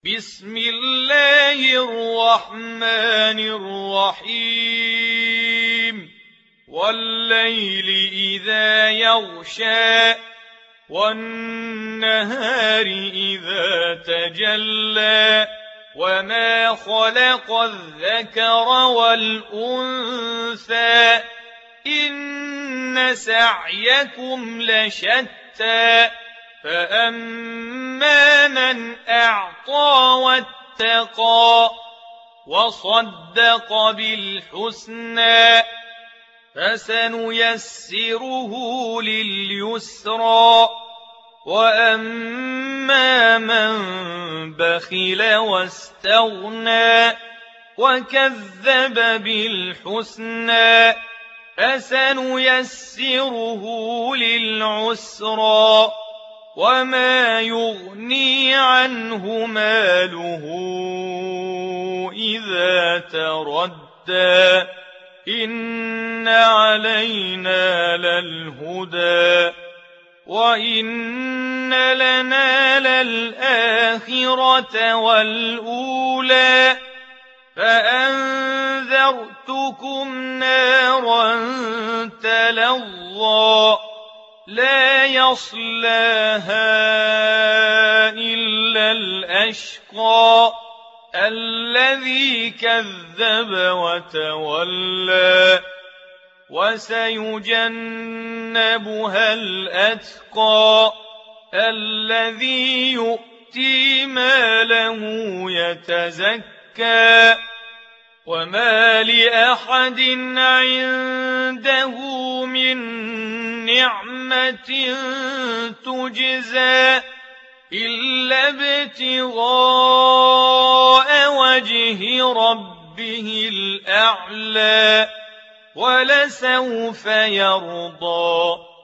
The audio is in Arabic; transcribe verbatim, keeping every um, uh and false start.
بسم الله الرحمن الرحيم والليل إذا يغشى والنهار إذا تجلى وما خلق الذكر والأنثى إن سعيكم لشتى فأما من أعطى واتقى وصدق بالحسنى فسنيسره لليسرى وأما من بخل واستغنى وكذب بالحسنى فسنيسره للعسرى وما يغني عنه ماله إذا تردى إن علينا للهدى وإن لنا للآخرة والأولى فأنذرتكم نارا تلظى لا يصلاها إلا الأشقى الذي كذب وتولى وسيجنبها الأتقى الذي يؤتي ماله يتزكى وما لأحد عنده من نعمة تجزى إلا ابتغاء وجه ربه الأعلى ولسوف يرضى